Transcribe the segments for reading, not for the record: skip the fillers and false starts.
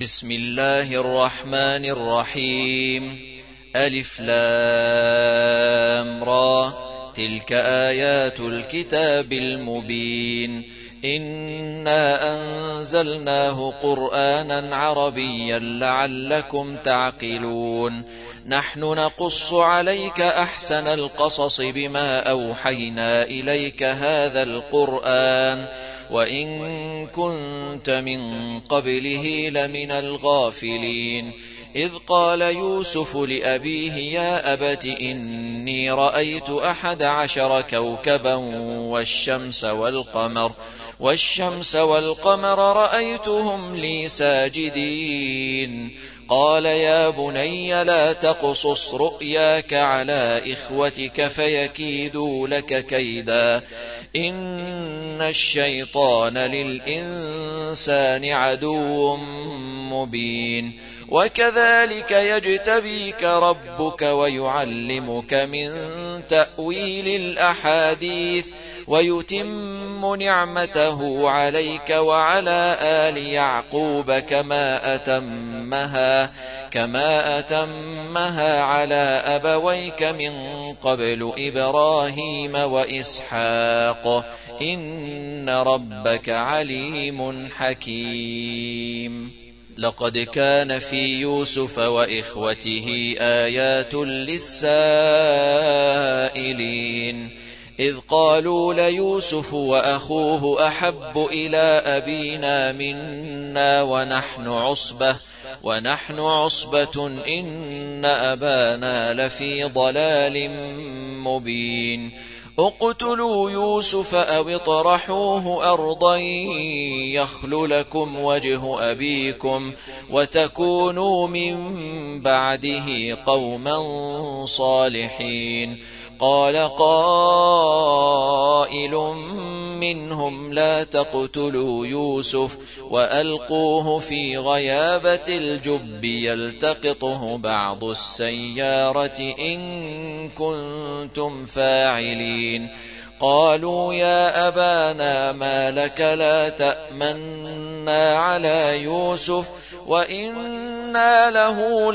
بسم الله الرحمن الرحيم. ألف لام را، تلك آيات الكتاب المبين. إنا أنزلناه قرآنا عربيا لعلكم تعقلون. نحن نقص عليك أحسن القصص بما أوحينا إليك هذا القرآن وإن كنت من قبله لمن الغافلين. إذ قال يوسف لأبيه يا أبت إني رأيت 11 كوكبا والشمس والقمر رأيتهم لي ساجدين. قال يا بني لا تقصص رؤياك على إخوتك فيكيدوا لك كيدا، إن الشيطان للإنسان عدو مبين. وكذلك يجتبيك ربك ويعلمك من تأويل الأحاديث ويتم نعمته عليك وعلى آل يعقوب كما أتمها على أبويك من قبل إبراهيم وإسحاق، إن ربك عليم حكيم. لقد كان في يوسف وإخوته آيات للسائلين، إذ قالوا ليوسف وأخوه أحب إلى أبينا منا ونحن عصبة إن أبانا لفي ضلال مبين. اقتلوا يوسف أو اطرحوه أرضا يخل لكم وجه أبيكم وتكونوا من بعده قوما صالحين. قال قائل منهم لا تقتلوا يوسف وألقوه في غيابة الجب يلتقطه بعض السيارة إن كنتم فاعلين. قالوا يا أبانا ما لك لا تأمنا على يوسف وإنا له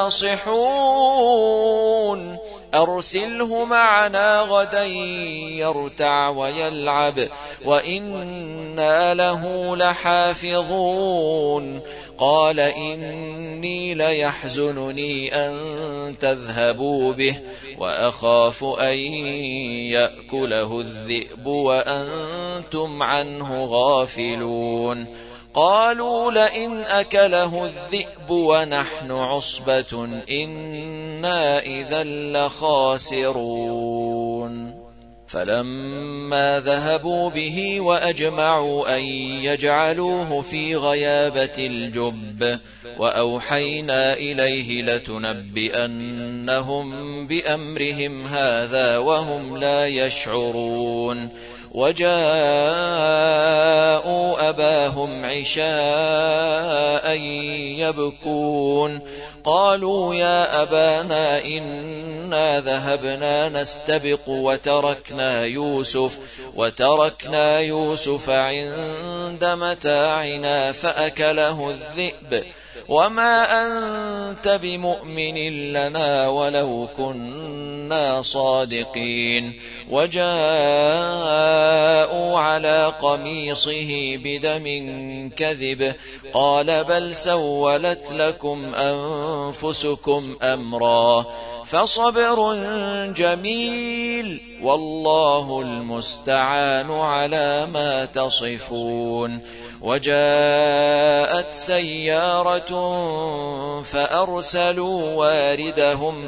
لناصحون، أرسله معنا غدا يرتع ويلعب وإنا له لحافظون. قال إني ليحزنني أن تذهبوا به وأخاف أن يأكله الذئب وأنتم عنه غافلون. قالوا لئن أكله الذئب ونحن عصبة إنا إذا لخاسرون. فلما ذهبوا به وأجمعوا أن يجعلوه في غيابة الجب وأوحينا إليه لتنبئنهم بأمرهم هذا وهم لا يشعرون. وجاءوا أباهم عشاء يبكون. قالوا يا أبانا إنا ذهبنا نستبق وتركنا يوسف عند متاعنا فأكله الذئب وما أنت بمؤمن لنا ولو كنا صادقين. وجاءوا على قميصه بدم كذب قال بل سولت لكم أنفسكم أمرا فصبر جميل والله المستعان على ما تصفون. وجاءت سيارة فأرسلوا واردهم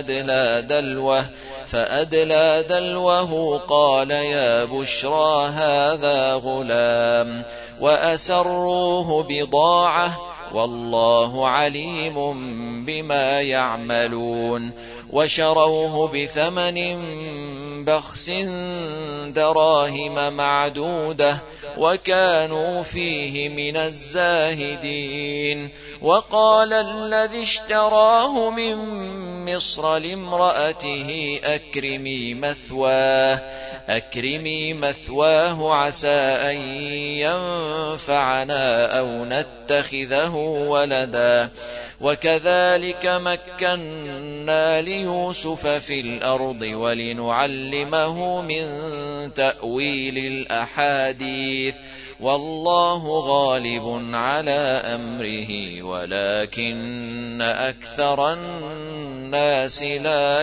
فأدلى دلوه قال يا بشرى هذا غلام وأسروه بضاعة والله عليم بما يعملون. وشروه بثمن بخس دراهم معدودة وكانوا فيه من الزاهدين. وقال الذي اشتراه من مصر لامرأته أكرمي مثواه عسى أن ينفعنا أو نتخذه ولدا. وكذلك مكنا ليوسف في الأرض ولنعلمه من تأويل الأحاديث، والله غالب على أمره ولكن أكثر الناس لا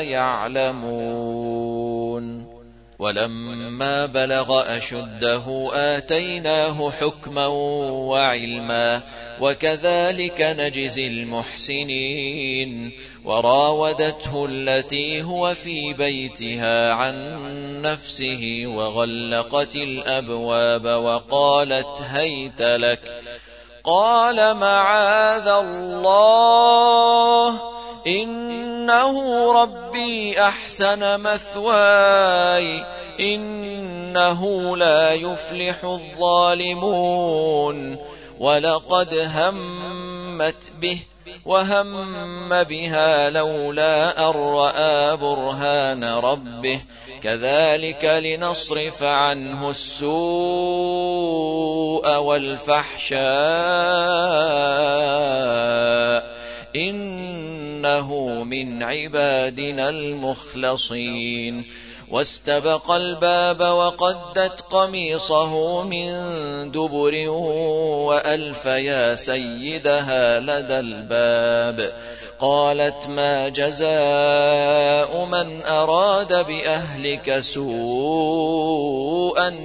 يعلمون. ولما بلغ أشده آتيناه حكما وعلما وكذلك نجزي المحسنين. وراودته التي هو في بيتها عن نفسه وغلقت الأبواب وقالت هيت لك. قال معاذ الله إنه ربي أحسن مثواي إنه لا يفلح الظالمون. ولقد همت به وهم بها لولا أن رأى برهان ربه كذلك لنصرف عنه السوء والفحشاء إنه من عبادنا المخلصين. واستبق الباب وقدت قميصه من دبر وألف يا سيدها لدى الباب. قالت ما جزاء من أراد بأهلك سوءا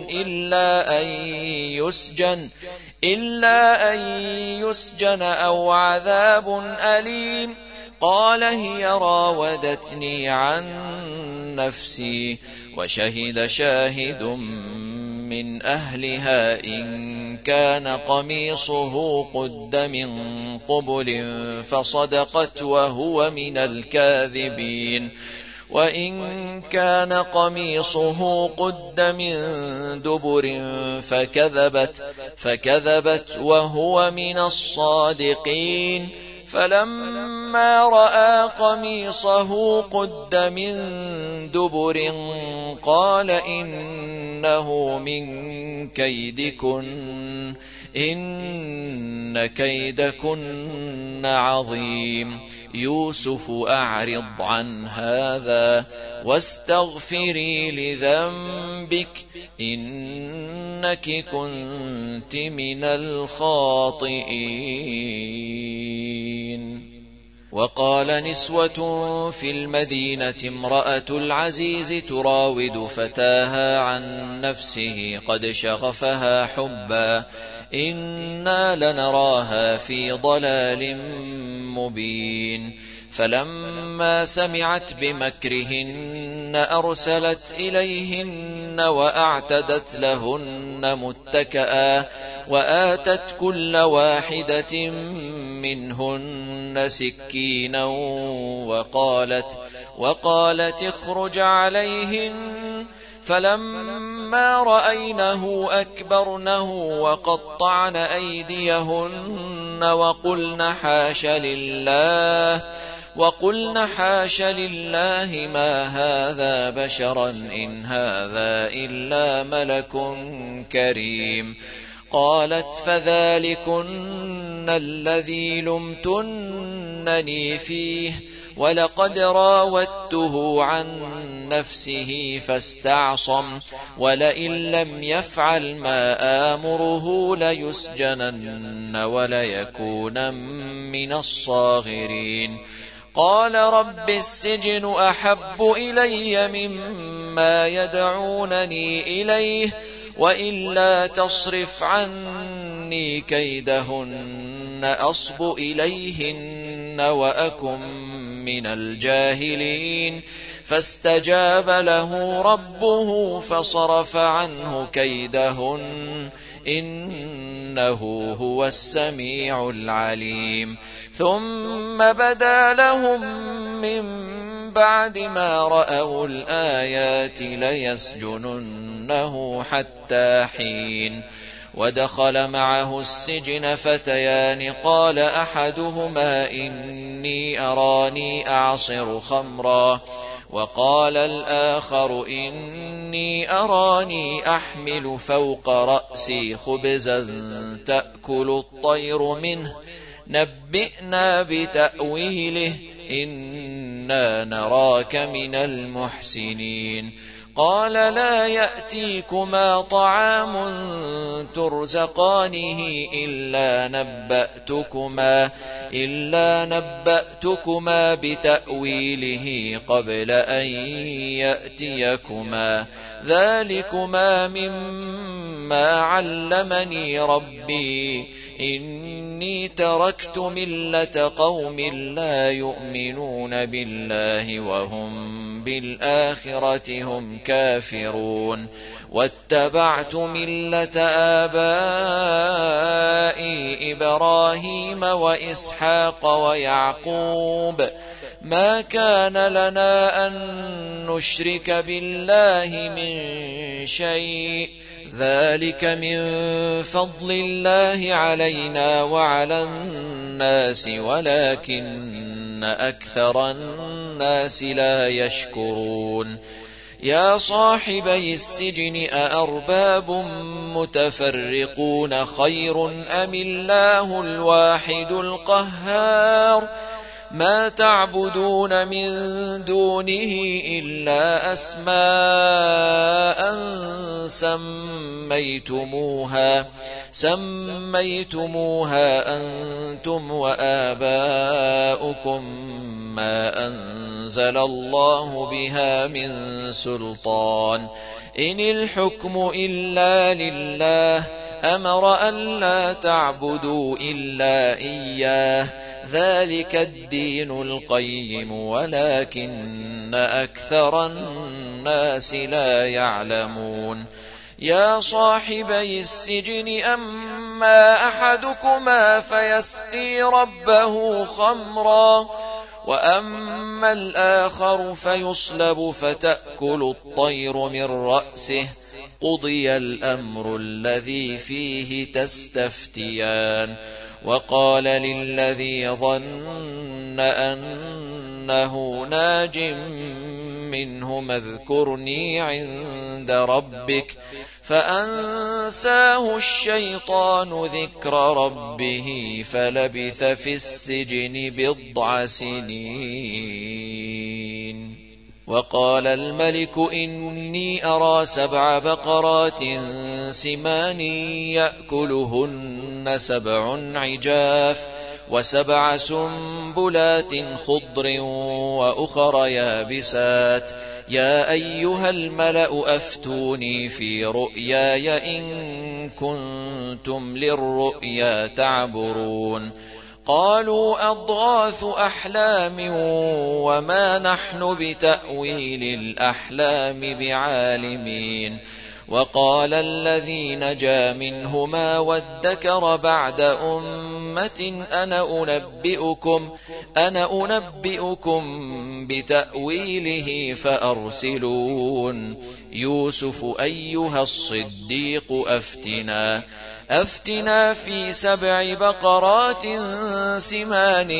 إلا أن يسجن أو عذاب أليم. قال هي راودتني عن نفسي. وشهد شاهد من أهلها إن كان قميصه قد من قبل فصدقت وهو من الكاذبين. وإن كان قميصه قد من دبر فكذبت وهو من الصادقين. فلما رأى قميصه قد من دبر قال إنه من كيدكن إن كيدكن عظيم. يوسف أعرض عن هذا واستغفري لذنبك إنك كنت من الخاطئين. وقال نسوة في المدينة امرأة العزيز تراود فتاها عن نفسه قد شغفها حبا إنا لنراها في ضلال مبين. فلما سمعت بمكرهن أرسلت إليهن وأعتدت لهن متكئا وآتت كل واحدة منهن سكينا وقالت اخرج عليهن. فلما رأينه أكبرنه وقطعن أيديهن وقلن حاش لله ما هذا بشرا إن هذا إلا ملك كريم. قالت فذلكن الذي لمتنني فيه ولقد راودته عن نفسه فاستعصم ولئن لم يفعل ما آمره ليسجنن وليكون من الصاغرين. قال رب السجن أحب إلي مما يدعونني إليه وإلا تصرف عني كيدهن أصب إليهن وأكن من الجاهلين. فاستجاب له ربه فصرف عنه كيدهن إنه هو السميع العليم. ثم بدا لهم من بعد ما رأوا الآيات ليسجننه حتى حين. ودخل معه السجن فتيان قال أحدهما إني أراني أعصر خمرا وقال الآخر إني أراني أحمل فوق رأسي خبزا تأكل الطير منه نبئنا بتأويله إنا نراك من المحسنين قال لا يأتيكما طعام ترزقانه إلا نبأتكما بتأويله قبل أن يأتيكما ذلكما مما علمني ربي إني تركت ملة قوم لا يؤمنون بالله وهم بالآخرة هم كافرون واتبعت ملة آبائي إبراهيم وإسحاق ويعقوب ما كان لنا أن نشرك بالله من شيء ذلك من فضل الله علينا وعلى الناس ولكن أكثر الناس لا يشكرون يا صاحبي السجن أأرباب متفرقون خير أم الله الواحد القهار ما تعبدون من دونه إلا أسماء سميتموها أنتم وآباؤكم ما أنزل الله بها من سلطان إن الحكم إلا لله أمر أن لا تعبدوا إلا إياه ذلك الدين القيم ولكن أكثر الناس لا يعلمون يا صاحبي السجن أما أحدكما فيسقي ربه خمرا وأما الآخر فيصلب فتأكل الطير من رأسه قضي الأمر الذي فيه تستفتيان وقال للذي ظن أنه ناج منهما اذكرني عند ربك فأنساه الشيطان ذكر ربه فلبث في السجن 10 سنين وقال الملك إني أرى 7 بقرات سمان يأكلهن 7 عجاف و7 سنبلات خضر وأخر يابسات يا أيها الملأ أفتوني في رؤياي إن كنتم للرؤيا تعبرون قالوا أضغاث أحلام وما نحن بتأويل الأحلام بعالمين وقال الذي نجا منهما وادكر بعد أمة أنا أنبئكم بتأويله فأرسلون يوسف أيها الصديق أفتنا في 7 بقرات سمان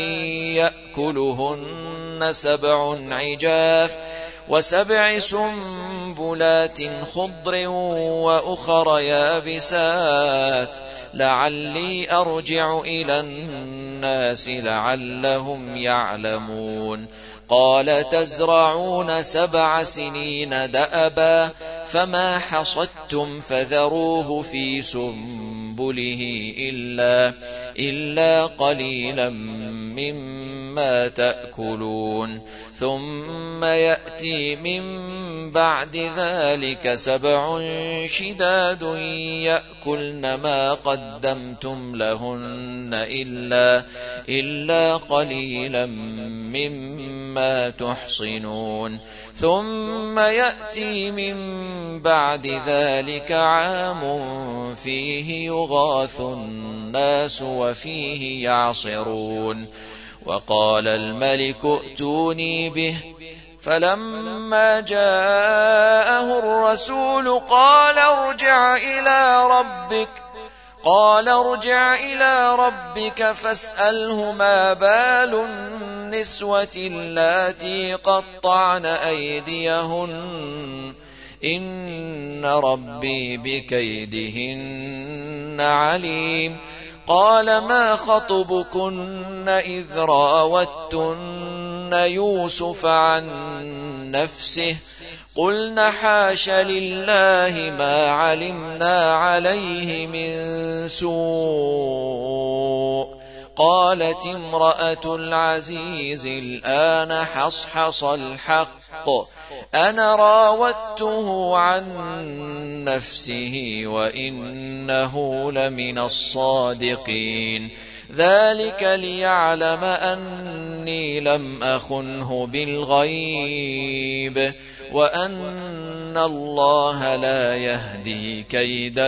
يأكلهن 7 عجاف و7 سنبلات خضر وأخر يابسات لعلي أرجع إلى الناس لعلهم يعلمون قال تزرعون 7 سنين دأبا فما حصدتم فذروه في سنبله إلا قليلا مما تأكلون ثم يأتي من بعد ذلك 7 شداد يأكلن ما قدمتم لهن إلا قليلا مما تحصنون ثم يأتي من بعد ذلك عام فيه يغاث الناس وفيه يعصرون وقال الملك ائتوني به فلما جاءه الرسول قال ارجع إلى ربك قال ارجع إلى ربك فاسأله ما بال النسوة اللاتي قطعن أيديهن إن ربي بكيدهن عليم. قال ما خطبكن إذ راوتن يوسف عن نفسه قلن حاش لله ما علمنا عليه من سوء. قالت امرأة العزيز الآن حصحص الحق أنا راودته عن نفسه وإنه لمن الصادقين ذلك ليعلم أني لم أخنه بالغيب وأن الله لا يهدي كيد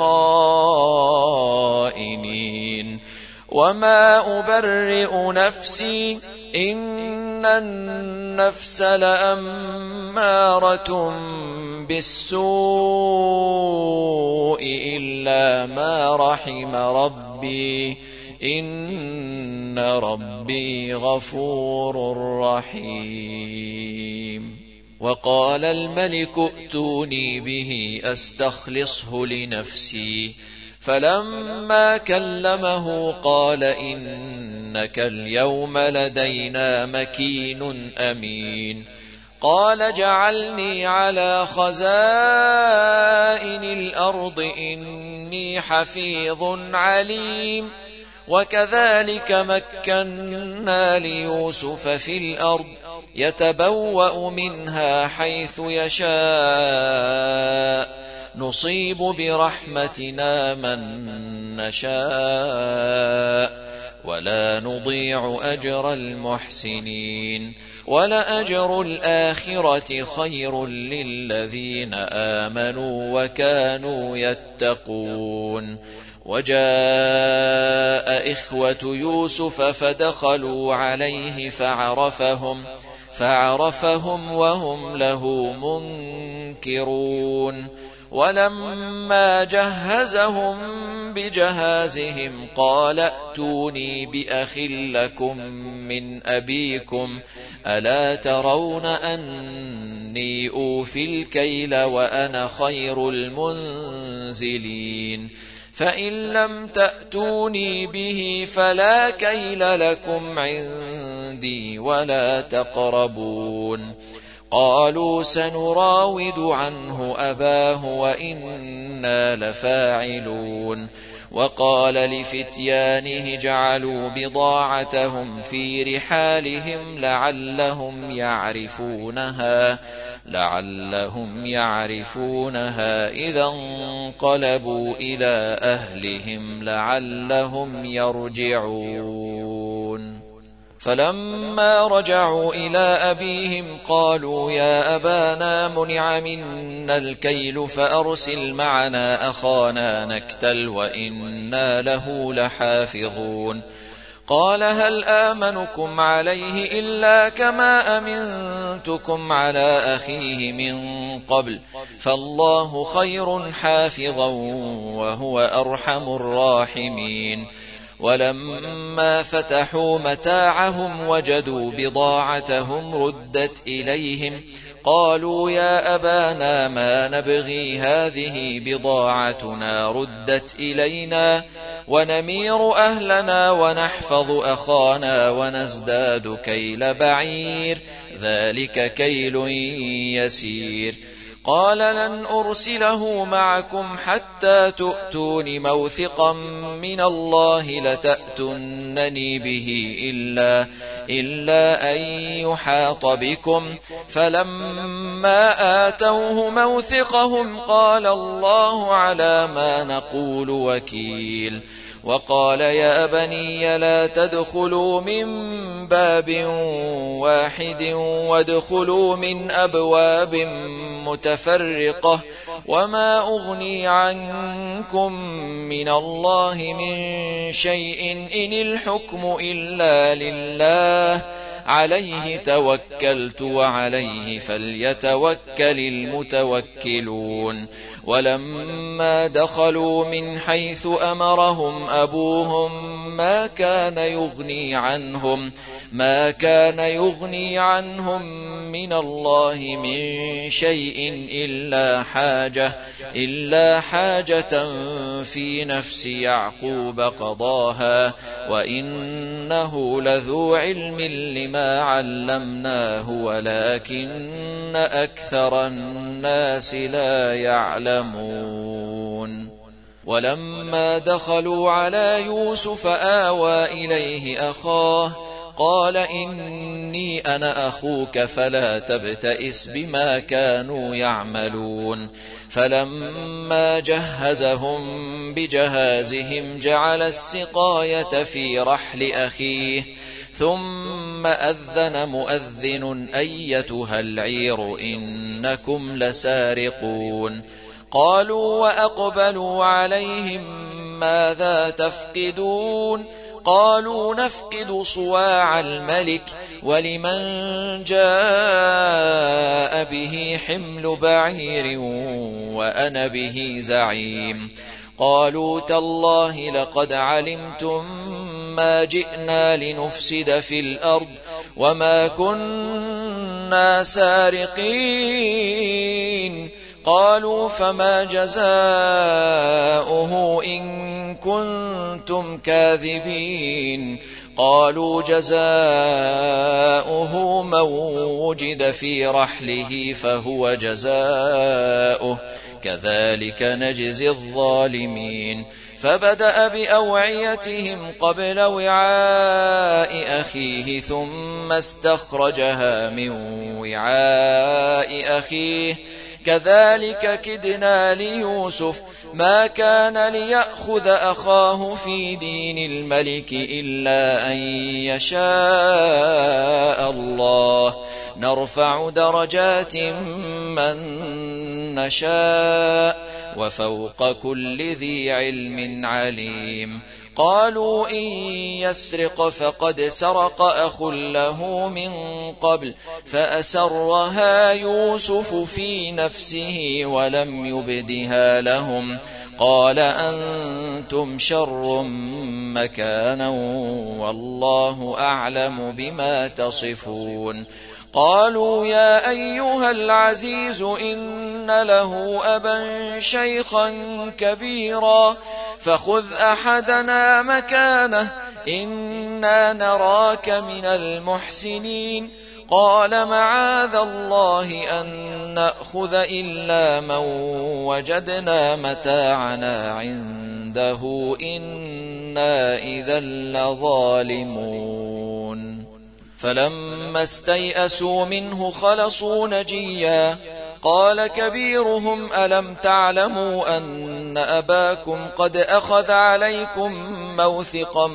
الخائنين. وما أبرئ نفسي إن النفس لأمارة بالسوء إلا ما رحم ربي إن ربي غفور رحيم. وقال الملك ائتوني به أستخلصه لنفسي فلما كلمه قال إنك اليوم لدينا مكين أمين. قال اجعلني على خزائن الأرض إني حفيظ عليم. وكذلك مكنا ليوسف في الأرض يتبوأ منها حيث يشاء نصيب برحمتنا من نشاء ولا نضيع أجر المحسنين ولأجر الآخرة خير للذين آمنوا وكانوا يتقون. وجاء إخوة يوسف فدخلوا عليه فعرفهم وهم له منكرون. ولما جهزهم بجهازهم قال ائتوني بأخ لكم من أبيكم ألا ترون أني أوفي الكيل وأنا خير المنزلين. فإن لم تأتوني به فلا كيل لكم عندي ولا تقربون. قالوا سنراود عنه أباه وإنا لفاعلون. وقال لفتيانه اجعلوا بضاعتهم في رحالهم لعلهم يعرفونها إذا انقلبوا إلى أهلهم لعلهم يرجعون. فلما رجعوا إلى أبيهم قالوا يا أبانا منع منا الكيل فأرسل معنا أخانا نكتل وإنا له لحافظون. قال هل آمنكم عليه إلا كما أمنتكم على أخيه من قبل فالله خير حافظا وهو أرحم الراحمين. ولما فتحوا متاعهم وجدوا بضاعتهم ردت إليهم قالوا يا أبانا ما نبغي هذه بضاعتنا ردت إلينا ونمير أهلنا ونحفظ أخانا ونزداد كيل بعير ذلك كيل يسير. قال لن أرسله معكم حتى تؤتون موثقا من الله لتأتونني به إلا أن يحاط بكم. فلما آتوه موثقهم قال الله على ما نقول وكيل. وقال يا بني لا تدخلوا من باب واحد وادخلوا من أبواب متفرقة وما أغني عنكم من الله من شيء إن الحكم إلا لله عليه توكلت وعليه فليتوكل المتوكلون. ولما دخلوا من حيث أمرهم أبوهم ما كان يغني عنهم من الله من شيء إلا حاجة في نفس يعقوب قضاها وإنه لذو علم لما علمناه ولكن أكثر الناس لا يعلمون. ولما دخلوا على يوسف آوى إليه أخاه قال إني أنا أخوك فلا تبتئس بما كانوا يعملون. فلما جهزهم بجهازهم جعل السقاية في رحل أخيه ثم أذن مؤذن أيتها العير إنكم لسارقون. قالوا وأقبلوا عليهم ماذا تفقدون؟ قالوا نفقد صواع الملك ولمن جاء به حمل بعير وأنا به زعيم. قالوا تالله لقد علمتم ما جئنا لنفسد في الأرض وما كنا سارقين. قالوا فما جزاؤه إن كنتم كاذبين؟ قالوا جزاؤه من وجد في رحله فهو جزاؤه كذلك نجزي الظالمين. فبدأ بأوعيتهم قبل وعاء أخيه ثم استخرجها من وعاء أخيه كذلك كدنا ليوسف ما كان ليأخذ أخاه في دين الملك إلا أن يشاء الله نرفع درجات من نشاء وفوق كل ذي علم عليم. قالوا إن يسرق فقد سرق أخ له من قبل فأسرها يوسف في نفسه ولم يبدها لهم. قال أنتم شر مكانا والله أعلم بما تصفون. قالوا يا أيها العزيز إن له أبا شيخا كبيرا فخذ أحدنا مكانه إنا نراك من المحسنين. قال معاذ الله أن نأخذ إلا من وجدنا متاعنا عنده إنا إذا لظالمون. فلما استيئسوا منه خلصوا نجيا. قال كبيرهم ألم تعلموا أن أباكم قد أخذ عليكم موثقا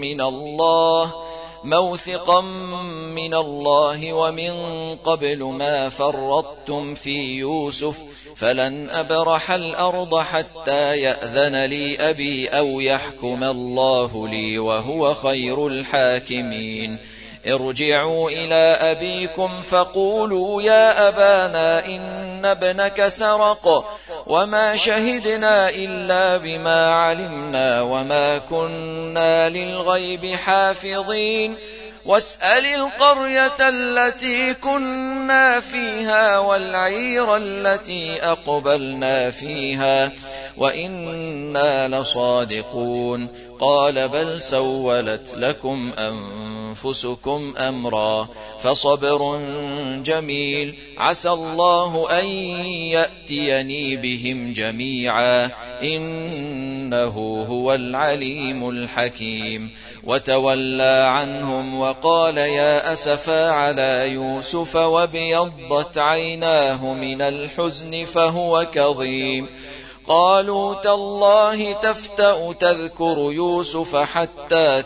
من الله ومن قبل ما فرطتم في يوسف فلن أبرح الأرض حتى يأذن لي أبي أو يحكم الله لي وهو خير الحاكمين. ارجعوا إلى أبيكم فقولوا يا أبانا إن ابنك سرق وما شهدنا إلا بما علمنا وما كنا للغيب حافظين. واسأل القرية التي كنا فيها والعير التي أقبلنا فيها وإنا لصادقون. قال بل سولت لكم أنفسكم أمرا فصبر جميل عسى الله أن يأتيني بهم جميعا إنه هو العليم الحكيم. وتولى عنهم وقال يا أسفا على يوسف وابيضت عيناه من الحزن فهو كظيم. قالوا تالله تفتأ تذكر يوسف حتى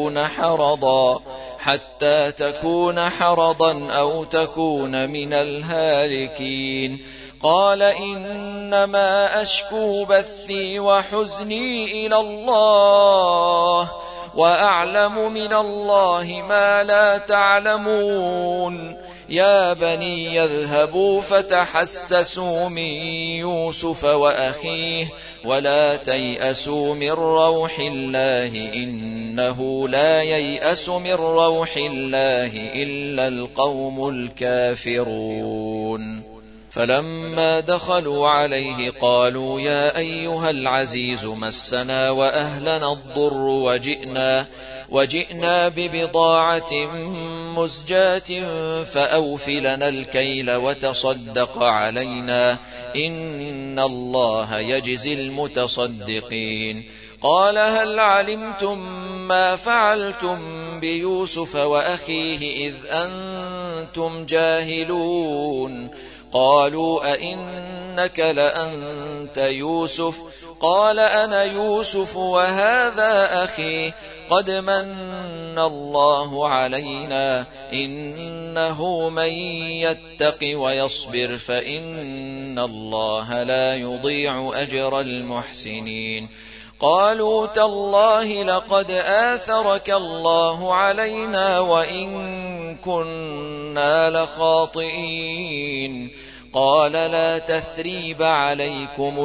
تكون حرضا أو تكون من الهالكين. قال إنما أشكو بثي وحزني إلى الله وأعلم من الله ما لا تعلمون. يا بني يذهبوا فتحسسوا من يوسف وأخيه ولا تيأسوا من روح الله إنه لا ييأس من روح الله إلا القوم الكافرون. فلما دخلوا عليه قالوا يا أيها العزيز مسنا وأهلنا الضر وجئنا ببضاعة مزجاة فأوف لنا الكيل وتصدق علينا إن الله يجزي المتصدقين. قال هل علمتم ما فعلتم بيوسف وأخيه إذ أنتم جاهلون؟ قالوا أئنك لأنت يوسف؟ قال أنا يوسف وهذا أخي قد من الله علينا إنه من يتق ويصبر فإن الله لا يضيع أجر المحسنين. قالوا تالله لقد آثرك الله علينا وإن كنا لخاطئين. قال لا تثريب عليكم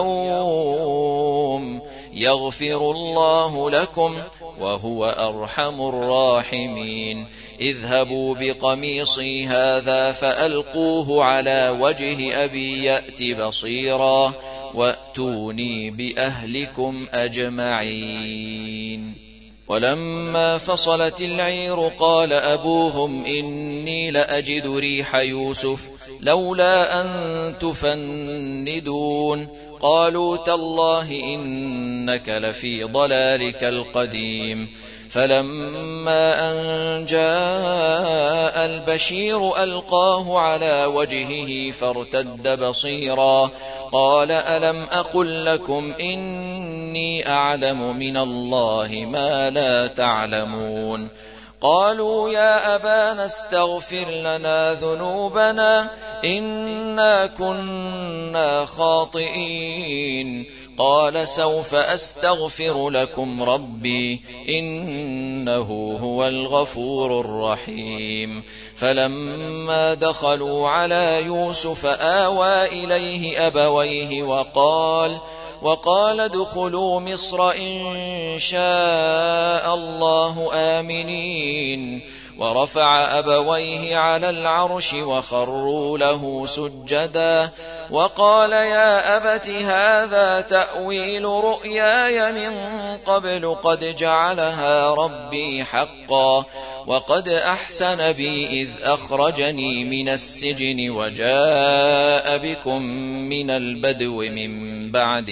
اليوم يغفر الله لكم وهو أرحم الراحمين. اذهبوا بقميصي هذا فألقوه على وجه أبي يأت بصيرا وأتوني بأهلكم أجمعين. ولما فصلت العير قال أبوهم إني لأجد ريح يوسف لولا أن تفندون. قالوا تالله إنك لفي ضلالك القديم. فلما أن جاء البشير ألقاه على وجهه فارتد بصيرا قال ألم أقل لكم إني أعلم من الله ما لا تعلمون؟ قالوا يا أبانا استغفر لنا ذنوبنا إنا كنا خاطئين. قال سوف أستغفر لكم ربي إنه هو الغفور الرحيم. فلما دخلوا على يوسف آوى إليه أبويه وقال ادخلوا مصر إن شاء الله آمنين. ورفع أبويه على العرش وخروا له سجدا وقال يا أبت هذا تأويل رؤياي من قبل قد جعلها ربي حقا وقد أحسن بي إذ أخرجني من السجن وجاء بكم من البدو من بعد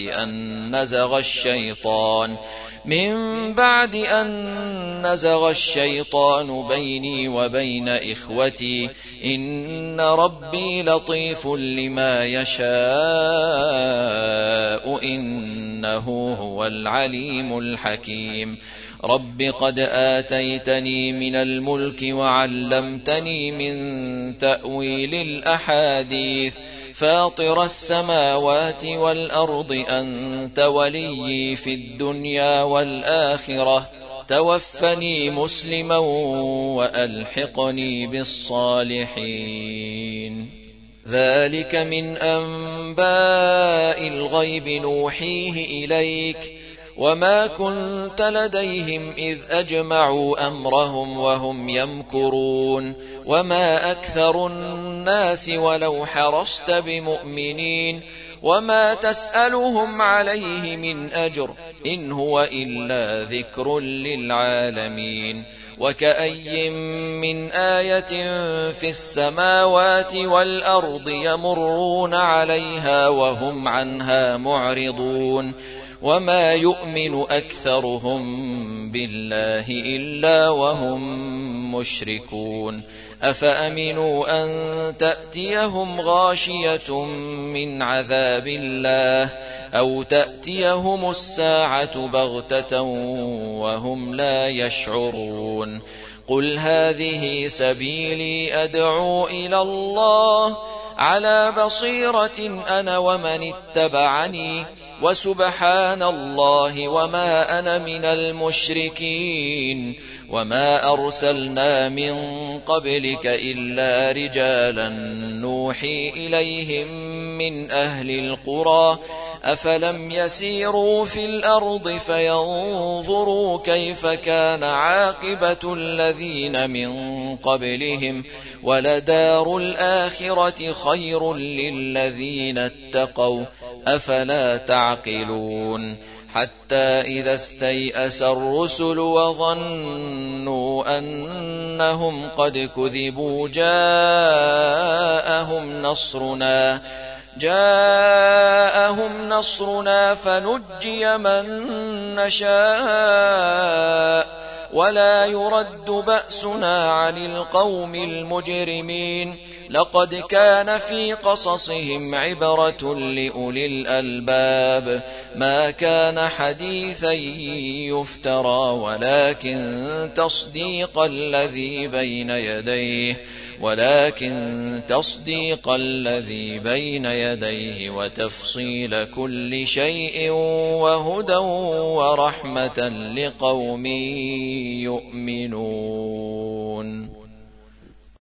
أن نزغ الشيطان بيني وبين إخوتي إن ربي لطيف لما يشاء إنه هو العليم الحكيم. رب قد آتيتني من الملك وعلمتني من تأويل الأحاديث فاطر السماوات والأرض أنت وليي في الدنيا والآخرة توفني مسلما وألحقني بالصالحين. ذلك من أنباء الغيب نوحيه إليك وما كنت لديهم إذ أجمعوا أمرهم وهم يمكرون وما أكثر الناس ولو حرصت بمؤمنين وما تسألهم عليه من أجر إن هو إلا ذكر للعالمين. وكأي من آية في السماوات والأرض يمرون عليها وهم عنها معرضون وما يؤمن أكثرهم بالله إلا وهم مشركون. أفأمنوا أن تأتيهم غاشية من عذاب الله أو تأتيهم الساعة بغتة وهم لا يشعرون. قل هذه سبيلي أدعو إلى الله على بصيرة أنا ومن اتبعني وسبحان الله وما أنا من المشركين وما أرسلنا من قبلك إلا رجالا نوحي إليهم من أهل القرى أفلم يسيروا في الأرض فينظروا كيف كان عاقبة الذين من قبلهم ولدار الآخرة خير للذين اتقوا أفلا تعقلون حتى إذا استيأس الرسل وظنوا أنهم قد كذبوا جاءهم نصرنا فنجي من نشاء ولا يرد بأسنا عن القوم المجرمين لقد كان في قصصهم عبرة لأولي الألباب ما كان حديثا يفترى ولكن تصديق الذي بين يديه وتفصيل كل شيء وهدى ورحمة لقوم يؤمنون.